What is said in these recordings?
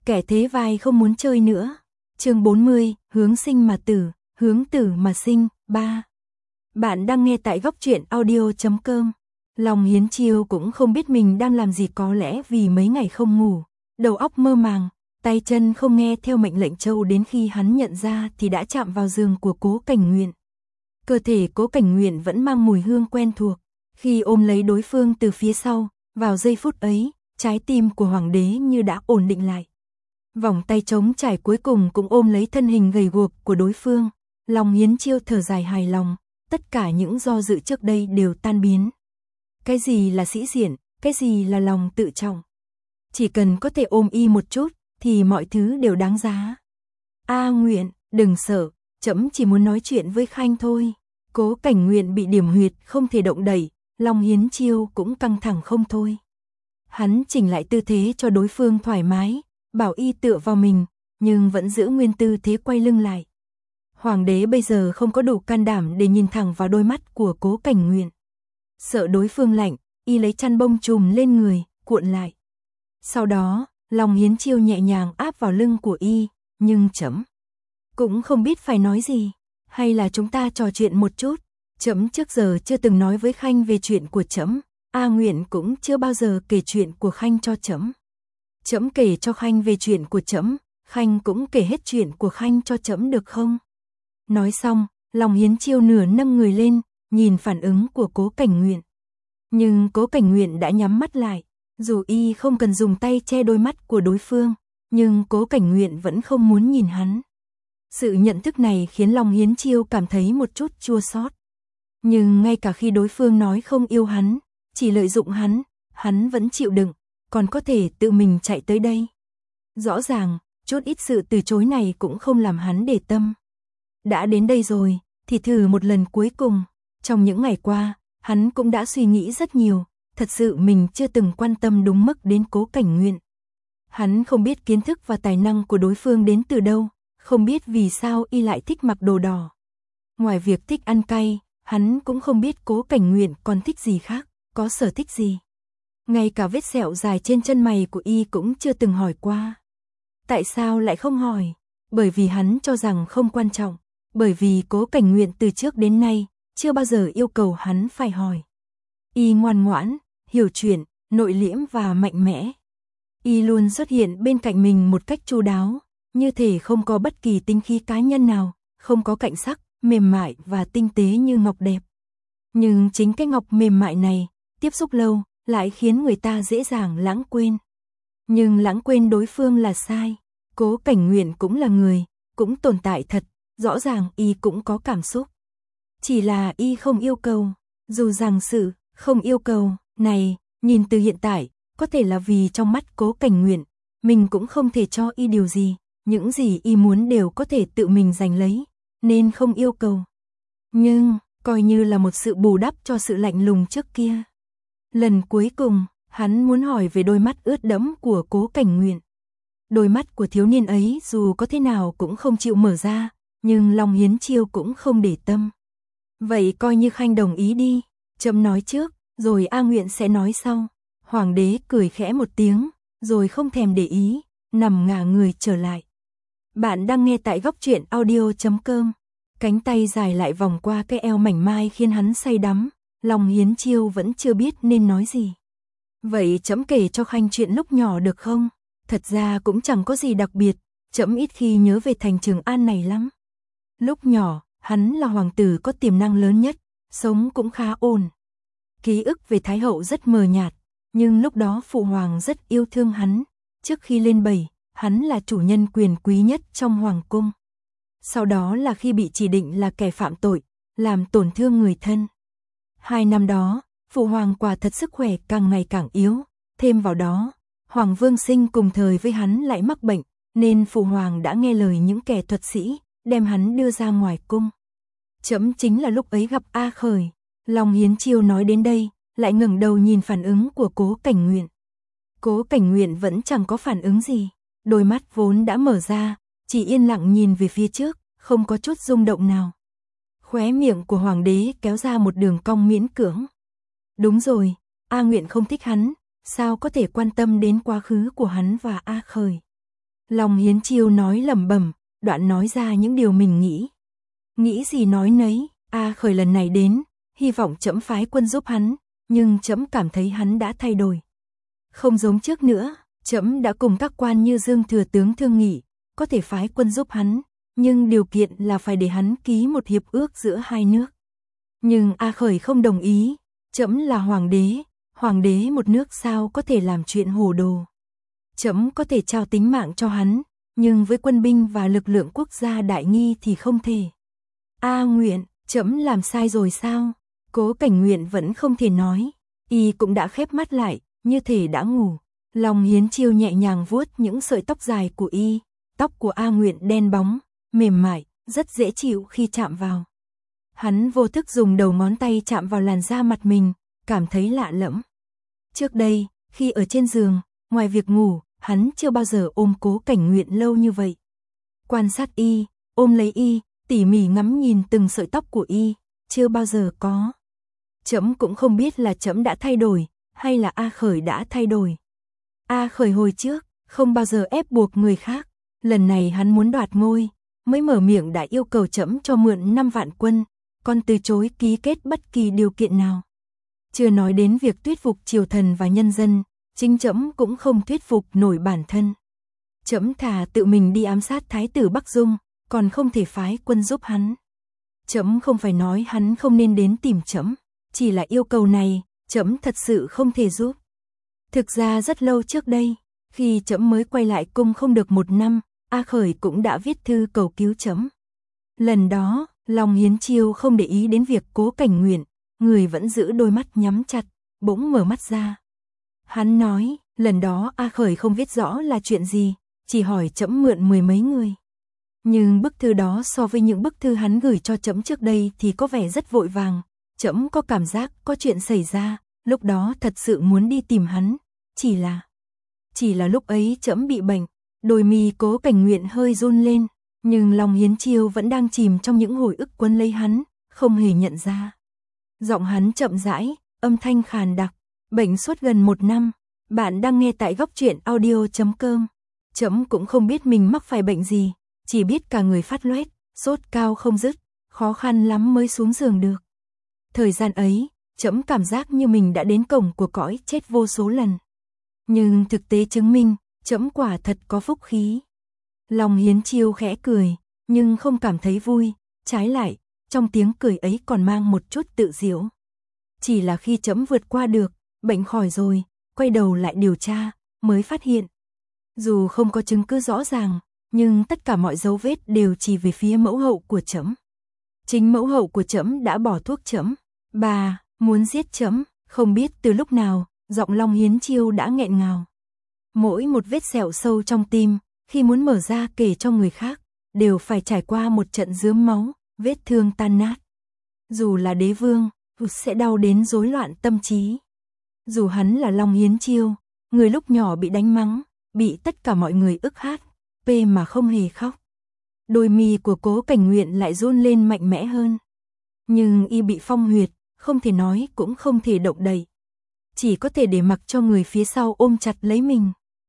kẻ thế vai không muốn chơi nữa. Chương 40, hướng sinh mà tử, hướng tử mà sinh, 3. Bạn đang nghe tại góc truyện audio.com. Long Hiến Chiêu cũng không biết mình đang làm gì, có lẽ vì mấy ngày không ngủ, đầu óc mơ màng, tay chân không nghe theo mệnh lệnh Châu, đến khi hắn nhận ra thì đã chạm vào giường của Cố Cảnh Nguyện. Cơ thể Cố Cảnh Nguyện vẫn mang mùi hương quen thuộc, khi ôm lấy đối phương từ phía sau, vào giây phút ấy, trái tim của hoàng đế như đã ổn định lại. Vòng tay trống trải cuối cùng cũng ôm lấy thân hình gầy guộc của đối phương. Long Hiến Chiêu thở dài hài lòng, tất cả những do dự trước đây đều tan biến. Cái gì là sĩ diện, cái gì là lòng tự trọng. Chỉ cần có thể ôm y một chút, thì mọi thứ đều đáng giá. A Nguyện, đừng sợ, trẫm chỉ muốn nói chuyện với Khanh thôi. Cố Cảnh Nguyện bị điểm huyệt không thể động đậy, Long Hiến Chiêu cũng căng thẳng không thôi. Hắn chỉnh lại tư thế cho đối phương thoải mái, bảo y tựa vào mình, nhưng vẫn giữ nguyên tư thế quay lưng lại. Hoàng đế bây giờ không có đủ can đảm để nhìn thẳng vào đôi mắt của Cố Cảnh Nguyện. Sợ đối phương lạnh, y lấy chăn bông trùm lên người, cuộn lại. Sau đó, Long Hiến Chiêu nhẹ nhàng áp vào lưng của y, nhưng trẫm cũng không biết phải nói gì, hay là chúng ta trò chuyện một chút. Trẫm trước giờ chưa từng nói với Khanh về chuyện của trẫm, A Nguyện cũng chưa bao giờ kể chuyện của Khanh cho trẫm. Trẫm kể cho Khanh về chuyện của trẫm, Khanh cũng kể hết chuyện của Khanh cho trẫm được không? Nói xong, Long Hiến Chiêu nửa nâng người lên, nhìn phản ứng của Cố Cảnh Nguyện. Nhưng Cố Cảnh Nguyện đã nhắm mắt lại, dù y không cần dùng tay che đôi mắt của đối phương, nhưng Cố Cảnh Nguyện vẫn không muốn nhìn hắn. Sự nhận thức này khiến Long Hiến Chiêu cảm thấy một chút chua xót. Nhưng ngay cả khi đối phương nói không yêu hắn, chỉ lợi dụng hắn vẫn chịu đựng, còn có thể tự mình chạy tới đây. Rõ ràng, chút ít sự từ chối này cũng không làm hắn để tâm. Đã đến đây rồi, thì thử một lần cuối cùng. Trong những ngày qua, hắn cũng đã suy nghĩ rất nhiều, thật sự mình chưa từng quan tâm đúng mức đến Cố Cảnh Nguyện. Hắn không biết kiến thức và tài năng của đối phương đến từ đâu, không biết vì sao y lại thích mặc đồ đỏ. Ngoài việc thích ăn cay, hắn cũng không biết Cố Cảnh Nguyện còn thích gì khác, có sở thích gì. Ngay cả vết sẹo dài trên chân mày của y cũng chưa từng hỏi qua. Tại sao lại không hỏi? Bởi vì hắn cho rằng không quan trọng, bởi vì Cố Cảnh Nguyện từ trước đến nay chưa bao giờ yêu cầu hắn phải hỏi. Y ngoan ngoãn, hiểu chuyện, nội liễm và mạnh mẽ. Y luôn xuất hiện bên cạnh mình một cách chu đáo, như thể không có bất kỳ tính khí cá nhân nào, không có cạnh sắc, mềm mại và tinh tế như ngọc đẹp. Nhưng chính cái ngọc mềm mại này, tiếp xúc lâu, lại khiến người ta dễ dàng lãng quên. Nhưng lãng quên đối phương là sai. Cố Cảnh Nguyện cũng là người, cũng tồn tại thật, rõ ràng y cũng có cảm xúc. Chỉ là y không yêu cầu, dù rằng sự không yêu cầu này, nhìn từ hiện tại, có thể là vì trong mắt Cố Cảnh Nguyện, mình cũng không thể cho y điều gì, những gì y muốn đều có thể tự mình giành lấy, nên không yêu cầu. Nhưng, coi như là một sự bù đắp cho sự lạnh lùng trước kia. Lần cuối cùng, hắn muốn hỏi về đôi mắt ướt đẫm của Cố Cảnh Nguyện. Đôi mắt của thiếu niên ấy dù có thế nào cũng không chịu mở ra, nhưng Long Hiến Chiêu cũng không để tâm. Vậy coi như Khanh đồng ý đi, trẫm nói trước, rồi A Nguyện sẽ nói sau. Hoàng đế cười khẽ một tiếng, rồi không thèm để ý, nằm ngả người trở lại. Bạn đang nghe tại góc truyện audio.com. Cánh tay dài lại vòng qua cái eo mảnh mai khiến hắn say đắm. Long Hiến Chiêu vẫn chưa biết nên nói gì. Vậy trẫm kể cho Khanh chuyện lúc nhỏ được không? Thật ra cũng chẳng có gì đặc biệt, trẫm ít khi nhớ về thành Trường An này lắm. Lúc nhỏ, hắn là hoàng tử có tiềm năng lớn nhất, sống cũng khá ổn. Ký ức về Thái hậu rất mờ nhạt, nhưng lúc đó phụ hoàng rất yêu thương hắn. Trước khi lên bầy, hắn là chủ nhân quyền quý nhất trong hoàng cung. Sau đó là khi bị chỉ định là kẻ phạm tội, làm tổn thương người thân. 2 năm đó, phụ hoàng quả thật sức khỏe càng ngày càng yếu, thêm vào đó, Hoàng Vương Sinh cùng thời với hắn lại mắc bệnh, nên phụ hoàng đã nghe lời những kẻ thuật sĩ, đem hắn đưa ra ngoài cung. Trẫm chính là lúc ấy gặp A Khởi. Long Hiến Chiêu nói đến đây, lại ngẩng đầu nhìn phản ứng của Cố Cảnh Nguyện. Cố Cảnh Nguyện vẫn chẳng có phản ứng gì, đôi mắt vốn đã mở ra, chỉ yên lặng nhìn về phía trước, không có chút rung động nào. Khóe miệng của hoàng đế kéo ra một đường cong miễn cưỡng. Đúng rồi, A Nguyện không thích hắn, sao có thể quan tâm đến quá khứ của hắn và A Khởi. Long Hiến Chiêu nói lẩm bẩm, đoạn nói ra những điều mình nghĩ. Nghĩ gì nói nấy, A Khởi lần này đến, hy vọng trẫm phái quân giúp hắn, nhưng trẫm cảm thấy hắn đã thay đổi. Không giống trước nữa, trẫm đã cùng các quan như Dương thừa tướng thương nghị, có thể phái quân giúp hắn, nhưng điều kiện là phải để hắn ký một hiệp ước giữa hai nước. Nhưng A Khởi không đồng ý, trẫm là hoàng đế một nước sao có thể làm chuyện hồ đồ. Trẫm có thể trao tính mạng cho hắn, nhưng với quân binh và lực lượng quốc gia đại nghi thì không thể. A Nguyện, trẫm làm sai rồi sao? Cố Cảnh Nguyện vẫn không thể nói, y cũng đã khép mắt lại, như thể đã ngủ. Long Hiến Chiêu nhẹ nhàng vuốt những sợi tóc dài của y, tóc của A Nguyện đen bóng, mềm mại, rất dễ chịu khi chạm vào. Hắn vô thức dùng đầu ngón tay chạm vào làn da mặt mình, cảm thấy lạ lẫm. Trước đây, khi ở trên giường, ngoài việc ngủ, hắn chưa bao giờ ôm Cố Cảnh Nguyện lâu như vậy. Quan sát y, ôm lấy y, tỉ mỉ ngắm nhìn từng sợi tóc của y, chưa bao giờ có. Trẫm cũng không biết là trẫm đã thay đổi, hay là A Khởi đã thay đổi. A Khởi hồi trước, không bao giờ ép buộc người khác, lần này hắn muốn đoạt ngôi, mới mở miệng đã yêu cầu trẫm cho mượn 5 vạn quân, còn từ chối ký kết bất kỳ điều kiện nào. Chưa nói đến việc thuyết phục triều thần và nhân dân, chính trẫm cũng không thuyết phục nổi bản thân. Trẫm thà tự mình đi ám sát Thái tử Bắc Dung, còn không thể phái quân giúp hắn. Trẫm không phải nói hắn không nên đến tìm trẫm, chỉ là yêu cầu này, trẫm thật sự không thể giúp. Thực ra rất lâu trước đây, khi trẫm mới quay lại cung không được 1 năm, A Khởi cũng đã viết thư cầu cứu trẫm. Lần đó, Long Hiến Chiêu không để ý đến việc Cố Cảnh Nguyện, người vẫn giữ đôi mắt nhắm chặt, bỗng mở mắt ra. Hắn nói, lần đó A Khởi không viết rõ là chuyện gì, chỉ hỏi trẫm mượn 10 mấy người. Nhưng bức thư đó so với những bức thư hắn gửi cho trẫm trước đây thì có vẻ rất vội vàng, trẫm có cảm giác có chuyện xảy ra, lúc đó thật sự muốn đi tìm hắn, chỉ là lúc ấy trẫm bị bệnh, đôi mi Cố Cảnh Nguyện hơi run lên, nhưng Long Hiến Chiêu vẫn đang chìm trong những hồi ức quấn lấy hắn, không hề nhận ra. Giọng hắn chậm rãi, âm thanh khàn đặc, bệnh suốt gần 1 năm, bạn đang nghe tại Góc Truyện Audio.com. Trẫm cũng không biết mình mắc phải bệnh gì, chỉ biết cả người phát loét, sốt cao không dứt, khó khăn lắm mới xuống giường được. Thời gian ấy, trẫm cảm giác như mình đã đến cổng của cõi chết vô số lần. Nhưng thực tế chứng minh, trẫm quả thật có phúc khí. Long Hiến Chiêu khẽ cười, nhưng không cảm thấy vui, trái lại, trong tiếng cười ấy còn mang một chút tự giễu. Chỉ là khi trẫm vượt qua được, bệnh khỏi rồi, quay đầu lại điều tra, mới phát hiện. Dù không có chứng cứ rõ ràng, nhưng tất cả mọi dấu vết đều chỉ về phía mẫu hậu của trẫm. Chính mẫu hậu của trẫm đã bỏ thuốc trẫm, bà muốn giết trẫm, không biết từ lúc nào, giọng Long Hiến Chiêu đã nghẹn ngào. Mỗi một vết sẹo sâu trong tim, khi muốn mở ra kể cho người khác, đều phải trải qua một trận rướm máu, vết thương tan nát. Dù là đế vương, sẽ đau đến rối loạn tâm trí. Dù hắn là Long Hiến Chiêu, người lúc nhỏ bị đánh mắng, bị tất cả mọi người ức hát, mà không hề khóc. Đôi mi của Cố Cảnh Nguyện lại run lên mạnh mẽ hơn. Nhưng y bị phong huyệt, không thể nói cũng không thể động đậy. Chỉ có thể để mặc cho người phía sau ôm chặt lấy mình.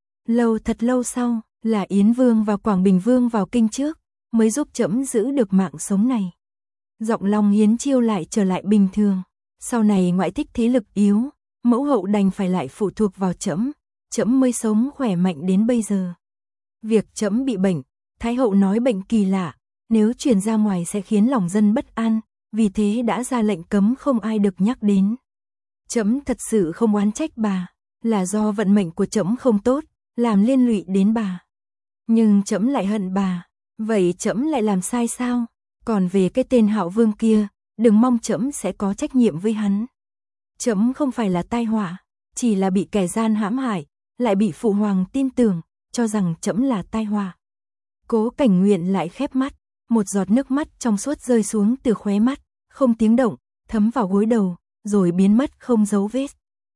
Thật lâu sau, là Yến Vương và Quảng Bình Vương vào kinh trước, mới giúp trẫm giữ được mạng sống này. Giọng Long Hiến Chiêu lại trở lại bình thường. Sau này ngoại thích thế lực yếu, mẫu hậu đành phải lại phụ thuộc vào trẫm, trẫm mới sống khỏe mạnh đến bây giờ. Việc trẫm bị bệnh, Thái hậu nói bệnh kỳ lạ, nếu truyền ra ngoài sẽ khiến lòng dân bất an, vì thế đã ra lệnh cấm không ai được nhắc đến. Trẫm thật sự không oán trách bà, là do vận mệnh của trẫm không tốt, làm liên lụy đến bà. Nhưng trẫm lại hận bà, vậy trẫm lại làm sai sao? Còn về cái tên Hạo Vương kia, đừng mong trẫm sẽ có trách nhiệm với hắn. Trẫm không phải là tai họa, chỉ là bị kẻ gian hãm hại, lại bị phụ hoàng tin tưởng, cho rằng trẫm là tai họa. Cố Cảnh Nguyện lại khép mắt, một giọt nước mắt trong suốt rơi xuống từ khóe mắt, không tiếng động, thấm vào gối đầu, rồi biến mất không dấu vết.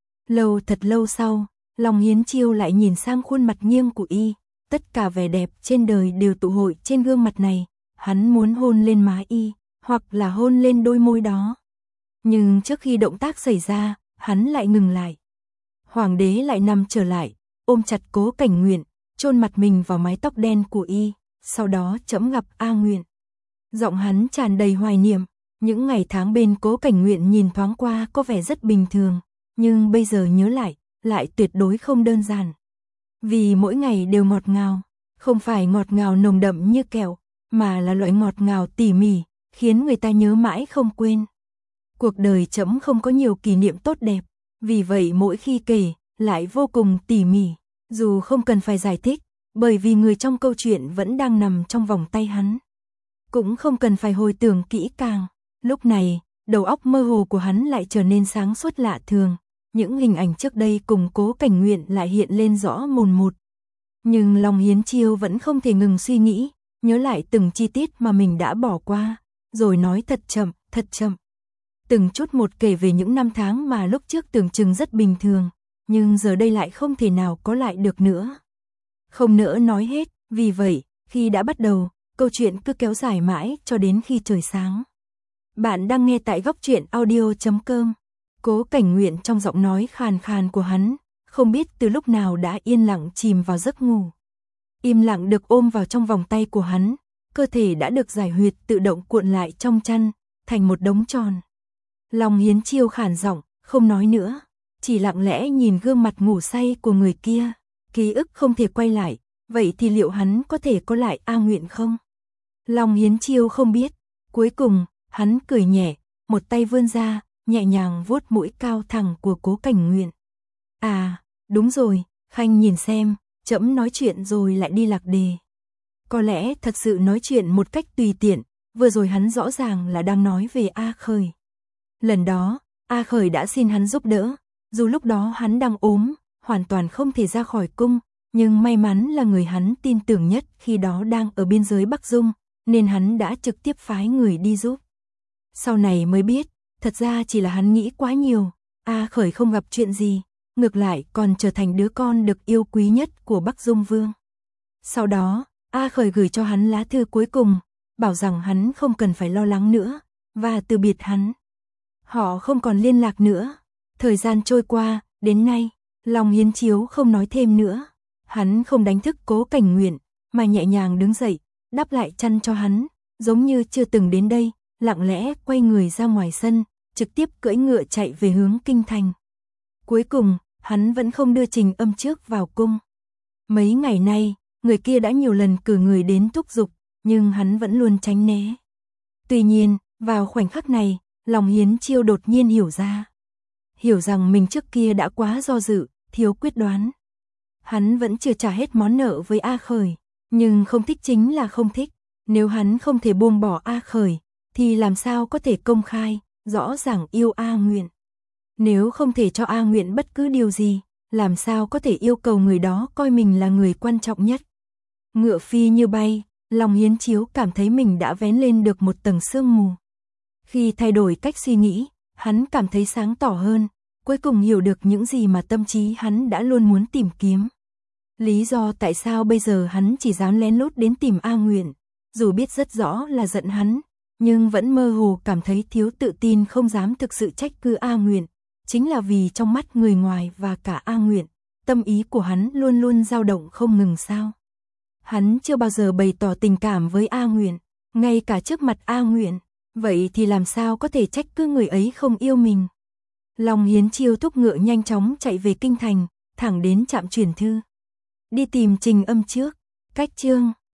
Thật lâu sau, Long Hiến Chiêu lại nhìn sang khuôn mặt nghiêng của y, tất cả vẻ đẹp trên đời đều tụ hội trên gương mặt này, hắn muốn hôn lên má y, hoặc là hôn lên đôi môi đó. Nhưng trước khi động tác xảy ra, hắn lại ngừng lại. Hoàng đế lại nằm trở lại, ôm chặt Cố Cảnh Nguyện, chôn mặt mình vào mái tóc đen của y, sau đó trẫm gặp A Nguyện. Giọng hắn tràn đầy hoài niệm, những ngày tháng bên Cố Cảnh Nguyện nhìn thoáng qua có vẻ rất bình thường, nhưng bây giờ nhớ lại tuyệt đối không đơn giản. Vì mỗi ngày đều ngọt ngào, không phải ngọt ngào nồng đậm như kẹo, mà là loại ngọt ngào tỉ mỉ, khiến người ta nhớ mãi không quên. Cuộc đời trẫm không có nhiều kỷ niệm tốt đẹp, vì vậy mỗi khi kể, lại vô cùng tỉ mỉ, dù không cần phải giải thích, bởi vì người trong câu chuyện vẫn đang nằm trong vòng tay hắn. Cũng không cần phải hồi tưởng kỹ càng, lúc này, đầu óc mơ hồ của hắn lại trở nên sáng suốt lạ thường, những hình ảnh trước đây cùng Cố Cảnh Nguyện lại hiện lên rõ mồn một. Nhưng lòng Hiến Chiêu vẫn không thể ngừng suy nghĩ, nhớ lại từng chi tiết mà mình đã bỏ qua, rồi nói thật chậm. Từng chút một kể về những năm tháng mà lúc trước tưởng chừng rất bình thường, nhưng giờ đây lại không thể nào có lại được nữa. Không nỡ nói hết, vì vậy, khi đã bắt đầu, câu chuyện cứ kéo dài mãi cho đến khi trời sáng. Bạn đang nghe tại Góc Truyện Audio.com. Cố Cảnh Nguyện trong giọng nói khàn khàn của hắn, không biết từ lúc nào đã yên lặng chìm vào giấc ngủ. Im lặng được ôm vào trong vòng tay của hắn, cơ thể đã được giải huyệt tự động cuộn lại trong chăn, thành một đống tròn. Lòng Hiến Chiêu khản giọng, không nói nữa, chỉ lặng lẽ nhìn gương mặt ngủ say của người kia, ký ức không thể quay lại, vậy thì liệu hắn có thể có lại A Nguyện không? Lòng Hiến Chiêu không biết, cuối cùng, hắn cười nhẹ, một tay vươn ra, nhẹ nhàng vuốt mũi cao thẳng của Cố Cảnh Nguyện. À, đúng rồi, Khanh nhìn xem, trẫm nói chuyện rồi lại đi lạc đề. Có lẽ thật sự nói chuyện một cách tùy tiện, vừa rồi hắn rõ ràng là đang nói về A Khởi. Lần đó, A Khởi đã xin hắn giúp đỡ, dù lúc đó hắn đang ốm, hoàn toàn không thể ra khỏi cung, nhưng may mắn là người hắn tin tưởng nhất khi đó đang ở biên giới Bắc Dung, nên hắn đã trực tiếp phái người đi giúp. Sau này mới biết, thật ra chỉ là hắn nghĩ quá nhiều, A Khởi không gặp chuyện gì, ngược lại còn trở thành đứa con được yêu quý nhất của Bắc Dung Vương. Sau đó, A Khởi gửi cho hắn lá thư cuối cùng, bảo rằng hắn không cần phải lo lắng nữa, và từ biệt hắn. Họ không còn liên lạc nữa. Thời gian trôi qua, đến nay, lòng Hiến Chiếu không nói thêm nữa. Hắn không đánh thức Cố Cảnh Nguyện, mà nhẹ nhàng đứng dậy, đắp lại chăn cho hắn, giống như chưa từng đến đây, lặng lẽ quay người ra ngoài sân, trực tiếp cưỡi ngựa chạy về hướng kinh thành. Cuối cùng, hắn vẫn không đưa Trình Âm trước vào cung. Mấy ngày nay, người kia đã nhiều lần cử người đến thúc giục, nhưng hắn vẫn luôn tránh né. Tuy nhiên, vào khoảnh khắc này, lòng Hiến Chiêu đột nhiên hiểu ra. Hiểu rằng mình trước kia đã quá do dự, thiếu quyết đoán. Hắn vẫn chưa trả hết món nợ với A Khởi, nhưng không thích chính là không thích. Nếu hắn không thể buông bỏ A Khởi, thì làm sao có thể công khai, rõ ràng yêu A Nguyện. Nếu không thể cho A Nguyện bất cứ điều gì, làm sao có thể yêu cầu người đó coi mình là người quan trọng nhất. Ngựa phi như bay, lòng Hiến Chiếu cảm thấy mình đã vén lên được một tầng sương mù. Khi thay đổi cách suy nghĩ, hắn cảm thấy sáng tỏ hơn, cuối cùng hiểu được những gì mà tâm trí hắn đã luôn muốn tìm kiếm. Lý do tại sao bây giờ hắn chỉ dám lén lút đến tìm A Nguyện, dù biết rất rõ là giận hắn, nhưng vẫn mơ hồ cảm thấy thiếu tự tin không dám thực sự trách cứ A Nguyện, chính là vì trong mắt người ngoài và cả A Nguyện, tâm ý của hắn luôn luôn dao động không ngừng sao. Hắn chưa bao giờ bày tỏ tình cảm với A Nguyện, ngay cả trước mặt A Nguyện, vậy thì làm sao có thể trách cứ người ấy không yêu mình. Lòng Hiến Chiêu thúc ngựa nhanh chóng chạy về kinh thành, thẳng đến trạm chuyển thư. Đi tìm Trình Âm trước, cách chương